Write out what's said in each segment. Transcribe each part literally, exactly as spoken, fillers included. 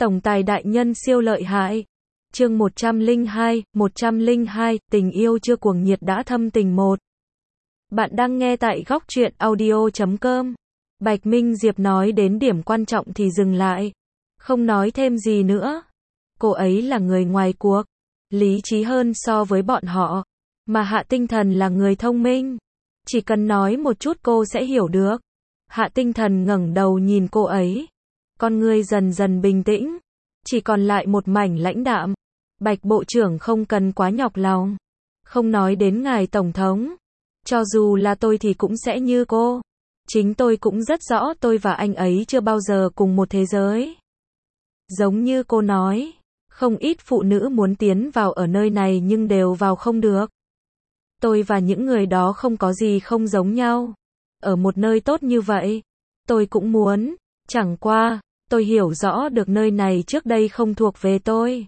Tổng tài đại nhân siêu lợi hại. Chương một trăm lẻ hai, một trăm lẻ hai, tình yêu chưa cuồng nhiệt đã thâm tình một. Bạn đang nghe tại góc truyện audio chấm com. Bạch Minh Diệp nói đến điểm quan trọng thì dừng lại. Không nói thêm gì nữa. Cô ấy là người ngoài cuộc. Lý trí hơn so với bọn họ. Mà Hạ Tinh Thần là người thông minh. Chỉ cần nói một chút cô sẽ hiểu được. Hạ Tinh Thần ngẩng đầu nhìn cô ấy. Con người dần dần bình tĩnh. Chỉ còn lại một mảnh lãnh đạm. Bạch Bộ trưởng không cần quá nhọc lòng. Không nói đến ngài Tổng thống. Cho dù là tôi thì cũng sẽ như cô. Chính tôi cũng rất rõ tôi và anh ấy chưa bao giờ cùng một thế giới. Giống như cô nói, không ít phụ nữ muốn tiến vào ở nơi này nhưng đều vào không được. Tôi và những người đó không có gì không giống nhau. Ở một nơi tốt như vậy, tôi cũng muốn. Chẳng qua, tôi hiểu rõ được nơi này trước đây không thuộc về tôi.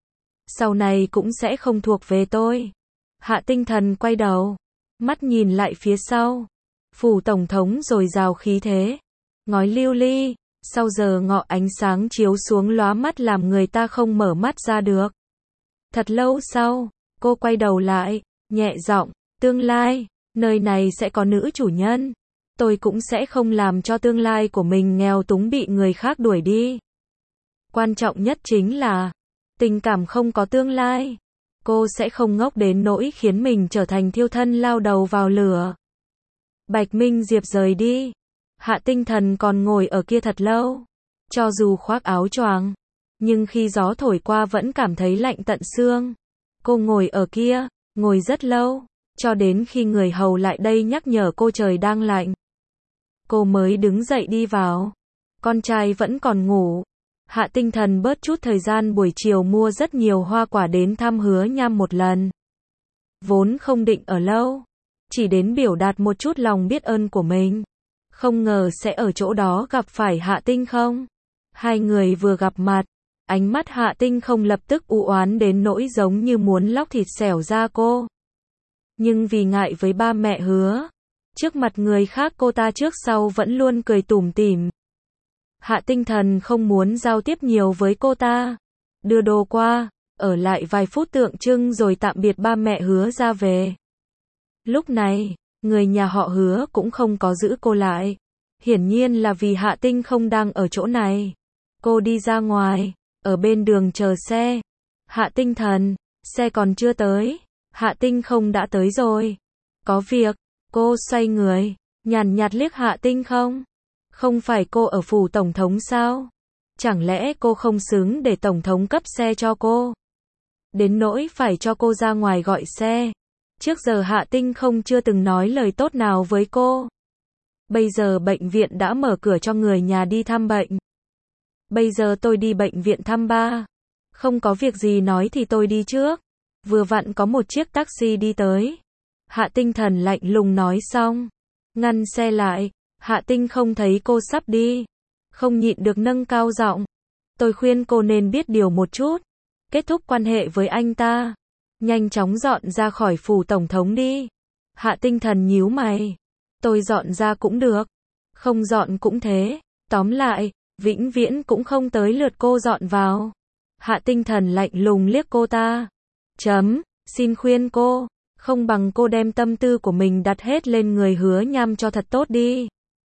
Sau này cũng sẽ không thuộc về tôi. Hạ Tinh Thần quay đầu, mắt nhìn lại phía sau. Phủ Tổng thống dồi dào khí thế. Ngói lưu ly, sau giờ ngọ ánh sáng chiếu xuống lóa mắt làm người ta không mở mắt ra được. Thật lâu sau, cô quay đầu lại, nhẹ giọng, tương lai, nơi này sẽ có nữ chủ nhân. Tôi cũng sẽ không làm cho tương lai của mình nghèo túng bị người khác đuổi đi. Quan trọng nhất chính là, tình cảm không có tương lai. Cô sẽ không ngốc đến nỗi khiến mình trở thành thiêu thân lao đầu vào lửa. Bạch Minh Diệp rời đi. Hạ Tinh Thần còn ngồi ở kia thật lâu. Cho dù khoác áo choàng, nhưng khi gió thổi qua vẫn cảm thấy lạnh tận xương. Cô ngồi ở kia, ngồi rất lâu, cho đến khi người hầu lại đây nhắc nhở cô trời đang lạnh. Cô mới đứng dậy đi vào. Con trai vẫn còn ngủ. Hạ Tinh Thần bớt chút thời gian buổi chiều mua rất nhiều hoa quả đến thăm Hứa Nham một lần. Vốn không định ở lâu, chỉ đến biểu đạt một chút lòng biết ơn của mình. Không ngờ sẽ ở chỗ đó gặp phải Hạ Tinh không. Hai người vừa gặp mặt, ánh mắt Hạ Tinh không lập tức u oán đến nỗi giống như muốn lóc thịt xẻo ra cô. Nhưng vì ngại với ba mẹ Hứa, trước mặt người khác cô ta trước sau vẫn luôn cười tủm tỉm. Hạ Tinh Thần không muốn giao tiếp nhiều với cô ta. Đưa đồ qua, ở lại vài phút tượng trưng rồi tạm biệt ba mẹ Hứa ra về. Lúc này, người nhà họ Hứa cũng không có giữ cô lại. Hiển nhiên là vì Hạ Tinh không đang ở chỗ này. Cô đi ra ngoài, ở bên đường chờ xe. Hạ Tinh Thần, xe còn chưa tới. Hạ Tinh không đã tới rồi. Có việc, cô xoay người, nhàn nhạt liếc Hạ Tinh không. Không phải cô ở phủ Tổng thống sao? Chẳng lẽ cô không xứng để Tổng thống cấp xe cho cô? Đến nỗi phải cho cô ra ngoài gọi xe. Trước giờ Hạ Tinh không chưa từng nói lời tốt nào với cô. Bây giờ bệnh viện đã mở cửa cho người nhà đi thăm bệnh. Bây giờ tôi đi bệnh viện thăm ba. Không có việc gì nói thì tôi đi trước. Vừa vặn có một chiếc taxi đi tới. Hạ Tinh Thần lạnh lùng nói xong. Ngăn xe lại. Hạ Tinh không thấy cô sắp đi. Không nhịn được nâng cao giọng. Tôi khuyên cô nên biết điều một chút. Kết thúc quan hệ với anh ta. Nhanh chóng dọn ra khỏi phủ Tổng thống đi. Hạ Tinh Thần nhíu mày. Tôi dọn ra cũng được. Không dọn cũng thế. Tóm lại, vĩnh viễn cũng không tới lượt cô dọn vào. Hạ Tinh Thần lạnh lùng liếc cô ta. Chấm, xin khuyên cô. Không bằng cô đem tâm tư của mình đặt hết lên người Hứa Nham cho thật tốt đi.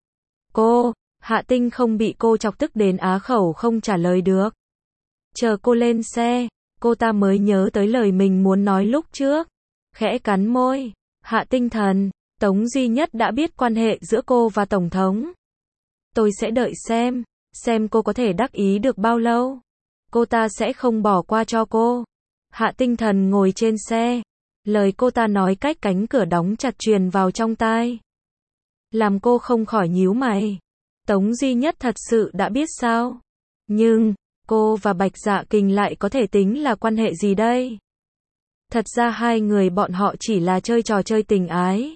Cô, Hạ Tinh không bị cô chọc tức đến á khẩu không trả lời được. Chờ cô lên xe, cô ta mới nhớ tới lời mình muốn nói lúc trước. Khẽ cắn môi. Hạ Tinh Thần, Tống Duy Nhất đã biết quan hệ giữa cô và Tổng thống. Tôi sẽ đợi xem, xem cô có thể đắc ý được bao lâu. Cô ta sẽ không bỏ qua cho cô. Hạ Tinh Thần ngồi trên xe. Lời cô ta nói cách cánh cửa đóng chặt truyền vào trong tai. Làm cô không khỏi nhíu mày. Tống Duy Nhất thật sự đã biết sao? Nhưng, cô và Bạch Dạ Kình lại có thể tính là quan hệ gì đây? Thật ra hai người bọn họ chỉ là chơi trò chơi tình ái.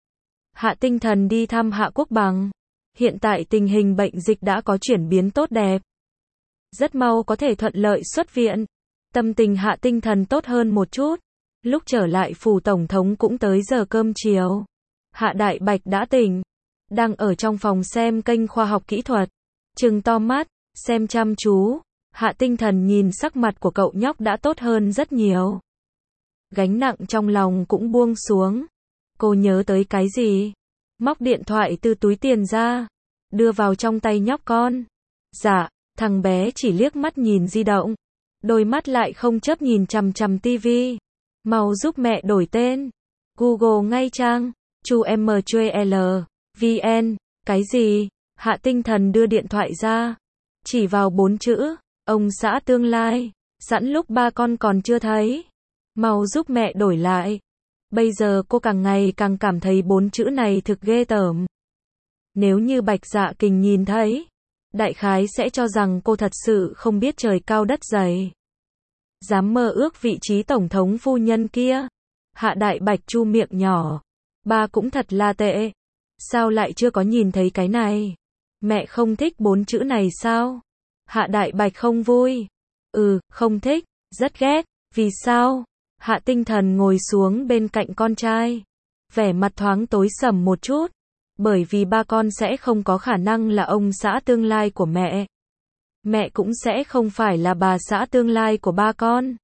Hạ Tinh Thần đi thăm Hạ Quốc Bằng. Hiện tại tình hình bệnh dịch đã có chuyển biến tốt đẹp. Rất mau có thể thuận lợi xuất viện. Tâm tình Hạ Tinh Thần tốt hơn một chút. Lúc trở lại phủ Tổng thống cũng tới giờ cơm chiều. Hạ Đại Bạch đã tỉnh. Đang ở trong phòng xem kênh khoa học kỹ thuật. Trừng to mắt, xem chăm chú. Hạ Tinh Thần nhìn sắc mặt của cậu nhóc đã tốt hơn rất nhiều. Gánh nặng trong lòng cũng buông xuống. Cô nhớ tới cái gì? Móc điện thoại từ túi tiền ra, đưa vào trong tay nhóc con. Dạ, thằng bé chỉ liếc mắt nhìn di động, đôi mắt lại không chớp nhìn chằm chằm tivi. Mau giúp mẹ đổi tên. Google ngay trang, chu em chê lờ, vn, cái gì? Hạ Tinh Thần đưa điện thoại ra, chỉ vào bốn chữ, ông xã tương lai, sẵn lúc ba con còn chưa thấy. Mau giúp mẹ đổi lại. Bây giờ cô càng ngày càng cảm thấy bốn chữ này thực ghê tởm. Nếu như Bạch Dạ Kình nhìn thấy, đại khái sẽ cho rằng cô thật sự không biết trời cao đất dày. Dám mơ ước vị trí tổng thống phu nhân kia. Hạ Đại Bạch chu miệng nhỏ. Ba cũng thật là tệ. Sao lại chưa có nhìn thấy cái này? Mẹ không thích bốn chữ này sao? Hạ Đại Bạch không vui. Ừ, không thích, rất ghét. Vì sao? Hạ Tinh Thần ngồi xuống bên cạnh con trai. Vẻ mặt thoáng tối sầm một chút. Bởi vì ba con sẽ không có khả năng là ông xã tương lai của mẹ. Mẹ cũng sẽ không phải là bà xã tương lai của ba con.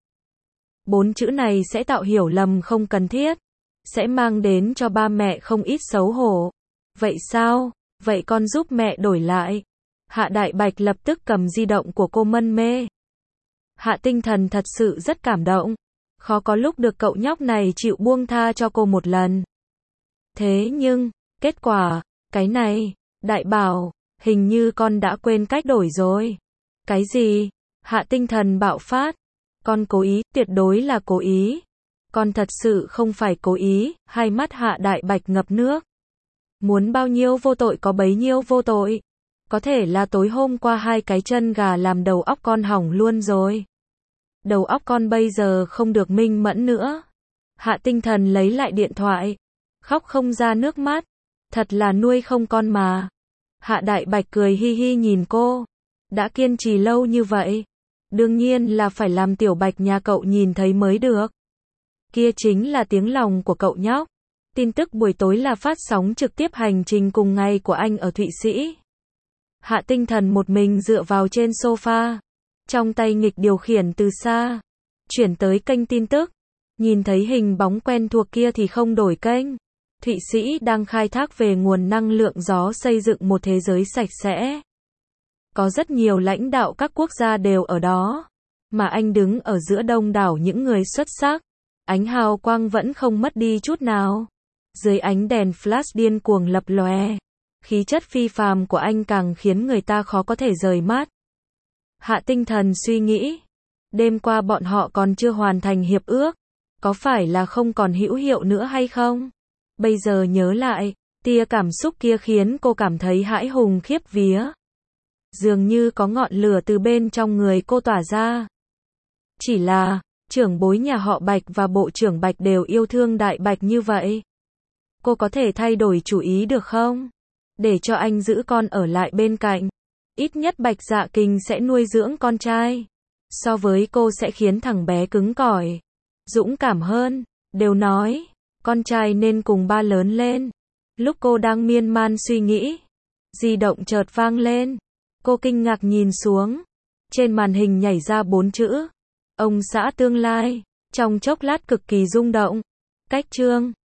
Bốn chữ này sẽ tạo hiểu lầm không cần thiết. Sẽ mang đến cho ba mẹ không ít xấu hổ. Vậy sao? Vậy con giúp mẹ đổi lại. Hạ Đại Bạch lập tức cầm di động của cô mân mê. Hạ Tinh Thần thật sự rất cảm động. Khó có lúc được cậu nhóc này chịu buông tha cho cô một lần. Thế nhưng, kết quả, cái này, Đại Bảo, hình như con đã quên cách đổi rồi. Cái gì? Hạ Tinh Thần bạo phát. Con cố ý, tuyệt đối là cố ý. Con thật sự không phải cố ý. Hai mắt Hạ Đại Bạch ngập nước. Muốn bao nhiêu vô tội có bấy nhiêu vô tội. Có thể là tối hôm qua hai cái chân gà làm đầu óc con hỏng luôn rồi. Đầu óc con bây giờ không được minh mẫn nữa. Hạ Tinh Thần lấy lại điện thoại. Khóc không ra nước mắt. Thật là nuôi không con mà. Hạ Đại Bạch cười hi hi nhìn cô. Đã kiên trì lâu như vậy. Đương nhiên là phải làm Tiểu Bạch nhà cậu nhìn thấy mới được. Kia chính là tiếng lòng của cậu nhóc. Tin tức buổi tối là phát sóng trực tiếp hành trình cùng ngày của anh ở Thụy Sĩ. Hạ Tinh Thần một mình dựa vào trên sofa. Trong tay nghịch điều khiển từ xa. Chuyển tới kênh tin tức. Nhìn thấy hình bóng quen thuộc kia thì không đổi kênh. Thụy Sĩ đang khai thác về nguồn năng lượng gió xây dựng một thế giới sạch sẽ. Có rất nhiều lãnh đạo các quốc gia đều ở đó. Mà anh đứng ở giữa đông đảo những người xuất sắc. Ánh hào quang vẫn không mất đi chút nào. Dưới ánh đèn flash điên cuồng lập lòe. Khí chất phi phàm của anh càng khiến người ta khó có thể rời mắt. Hạ Tinh Thần suy nghĩ. Đêm qua bọn họ còn chưa hoàn thành hiệp ước. Có phải là không còn hữu hiệu nữa hay không? Bây giờ nhớ lại, tia cảm xúc kia khiến cô cảm thấy hãi hùng khiếp vía. Dường như có ngọn lửa từ bên trong người cô tỏa ra. Chỉ là, trưởng bối nhà họ Bạch và bộ trưởng Bạch đều yêu thương Đại Bạch như vậy. Cô có thể thay đổi chủ ý được không? Để cho anh giữ con ở lại bên cạnh. Ít nhất Bạch Dạ Kình sẽ nuôi dưỡng con trai. So với cô sẽ khiến thằng bé cứng cỏi, dũng cảm hơn. Đều nói, con trai nên cùng ba lớn lên. Lúc cô đang miên man suy nghĩ, di động chợt vang lên. Cô kinh ngạc nhìn xuống. Trên màn hình nhảy ra bốn chữ. Ông xã tương lai. Trong chốc lát cực kỳ rung động. Cách chương.